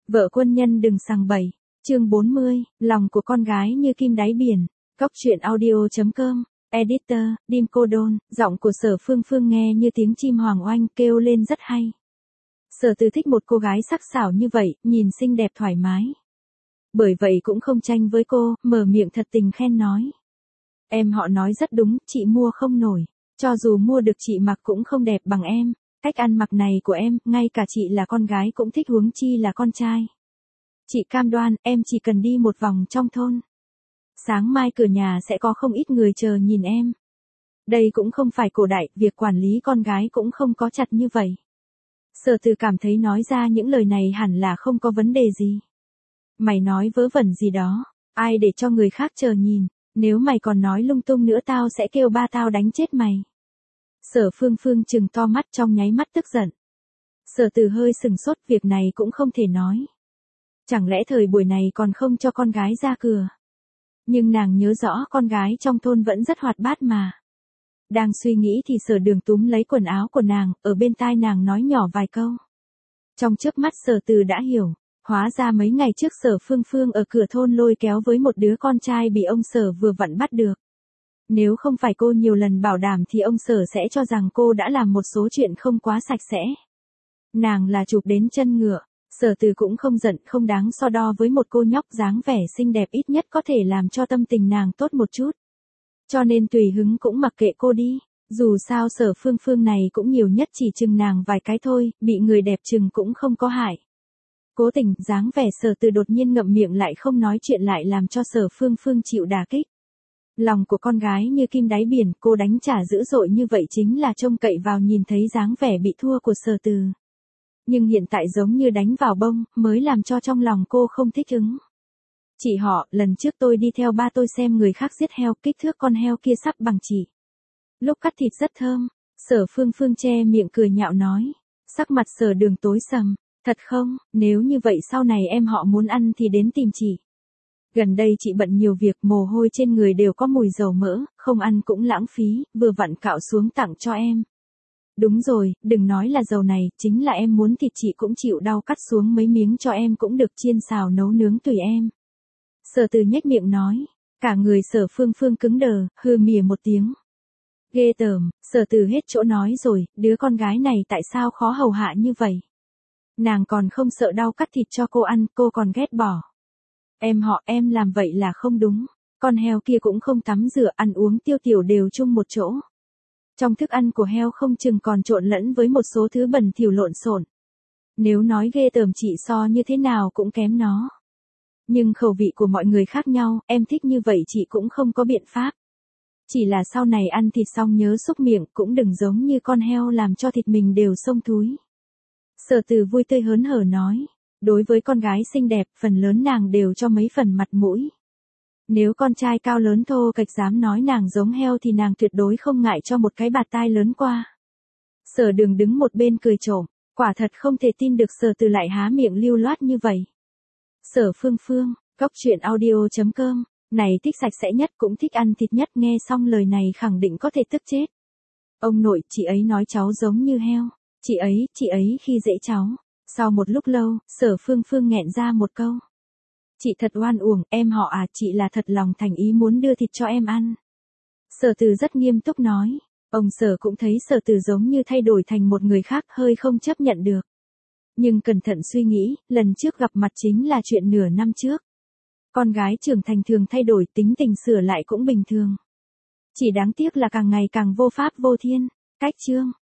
Vợ quân nhân đừng sằng bậy. Chương 40, lòng của con gái như kim đáy biển. Góc truyện audio.com. Editor, Dim Cô Đôn. Giọng của Sở Phương Phương nghe như tiếng chim hoàng oanh kêu lên rất hay. Sở Từ thích một cô gái sắc sảo như vậy, nhìn xinh đẹp thoải mái. Bởi vậy cũng không tranh với cô, mở miệng thật tình khen nói. Em họ nói rất đúng, chị mua không nổi. Cho dù mua được chị mặc cũng không đẹp bằng em. Cách ăn mặc này của em, ngay cả chị là con gái cũng thích huống chi là con trai. Chị cam đoan, em chỉ cần đi một vòng trong thôn. Sáng mai cửa nhà sẽ có không ít người chờ nhìn em. Đây cũng không phải cổ đại, việc quản lý con gái cũng không có chặt như vậy. Sở Từ cảm thấy nói ra những lời này hẳn là không có vấn đề gì. Mày nói vớ vẩn gì đó, ai để cho người khác chờ nhìn, nếu mày còn nói lung tung nữa tao sẽ kêu ba tao đánh chết mày. Sở Phương Phương trừng to mắt trong nháy mắt tức giận. Sở Từ hơi sừng sốt, việc này cũng không thể nói. Chẳng lẽ thời buổi này còn không cho con gái ra cửa? Nhưng nàng nhớ rõ con gái trong thôn vẫn rất hoạt bát mà. Đang suy nghĩ thì Sở Đường túm lấy quần áo của nàng, ở bên tai nàng nói nhỏ vài câu. Trong chớp mắt Sở Từ đã hiểu, hóa ra mấy ngày trước Sở Phương Phương ở cửa thôn lôi kéo với một đứa con trai bị ông Sở vừa vặn bắt được. Nếu không phải cô nhiều lần bảo đảm thì ông Sở sẽ cho rằng cô đã làm một số chuyện không quá sạch sẽ. Nàng là chụp đến chân ngựa, Sở Từ cũng không giận không đáng so đo với một cô nhóc dáng vẻ xinh đẹp, ít nhất có thể làm cho tâm tình nàng tốt một chút. Cho nên tùy hứng cũng mặc kệ cô đi, dù sao Sở Phương Phương này cũng nhiều nhất chỉ chừng nàng vài cái thôi, bị người đẹp chừng cũng không có hại. Cố tình, dáng vẻ Sở Từ đột nhiên ngậm miệng lại không nói chuyện lại làm cho Sở Phương Phương chịu đả kích. Lòng của con gái như kim đáy biển, cô đánh trả dữ dội như vậy chính là trông cậy vào nhìn thấy dáng vẻ bị thua của Sở Từ. Nhưng hiện tại giống như đánh vào bông, mới làm cho trong lòng cô không thích ứng. Chị họ, lần trước tôi đi theo ba tôi xem người khác giết heo, kích thước con heo kia sắp bằng chị. Lúc cắt thịt rất thơm. Sở Phương Phương che miệng cười nhạo nói. Sắc mặt Sở Đường tối sầm. Thật không, nếu như vậy sau này em họ muốn ăn thì đến tìm chị. Gần đây chị bận nhiều việc, mồ hôi trên người đều có mùi dầu mỡ, không ăn cũng lãng phí, vừa vặn cạo xuống tặng cho em. Đúng rồi, đừng nói là dầu này, chính là em muốn thịt chị cũng chịu đau cắt xuống mấy miếng cho em cũng được, chiên xào nấu nướng tùy em. Sở Từ nhếch miệng nói, cả người Sở Phương Phương cứng đờ, hừ mỉa một tiếng. Ghê tởm, Sở Từ hết chỗ nói rồi, đứa con gái này tại sao khó hầu hạ như vậy? Nàng còn không sợ đau cắt thịt cho cô ăn, cô còn ghét bỏ. Em họ, em làm vậy là không đúng. Con heo kia cũng không tắm rửa, ăn uống tiêu tiểu đều chung một chỗ. Trong thức ăn của heo không chừng còn trộn lẫn với một số thứ bẩn thỉu lộn xộn. Nếu nói ghê tởm chị so như thế nào cũng kém nó. Nhưng khẩu vị của mọi người khác nhau, em thích như vậy chị cũng không có biện pháp. Chỉ là sau này ăn thịt xong nhớ xúc miệng, cũng đừng giống như con heo làm cho thịt mình đều xông thúi. Sở Từ vui tươi hớn hở nói. Đối với con gái xinh đẹp, phần lớn nàng đều cho mấy phần mặt mũi. Nếu con trai cao lớn thô kệch dám nói nàng giống heo thì nàng tuyệt đối không ngại cho một cái bạt tai lớn qua. Sở Đường đứng một bên cười trộm, quả thật không thể tin được Sở Từ lại há miệng lưu loát như vậy. Sở Phương Phương, góc truyện audio.com, này thích sạch sẽ nhất cũng thích ăn thịt nhất, nghe xong lời này khẳng định có thể tức chết. Ông nội, chị ấy nói cháu giống như heo, chị ấy khi dễ cháu. Sau một lúc lâu, Sở Phương Phương nghẹn ra một câu. Chị thật oan uổng, em họ à, chị là thật lòng thành ý muốn đưa thịt cho em ăn. Sở Từ rất nghiêm túc nói. Ông Sở cũng thấy Sở Từ giống như thay đổi thành một người khác, hơi không chấp nhận được. Nhưng cẩn thận suy nghĩ, lần trước gặp mặt chính là chuyện nửa năm trước. Con gái trưởng thành thường thay đổi, tính tình sửa lại cũng bình thường. Chỉ đáng tiếc là càng ngày càng vô pháp vô thiên. Cách chương.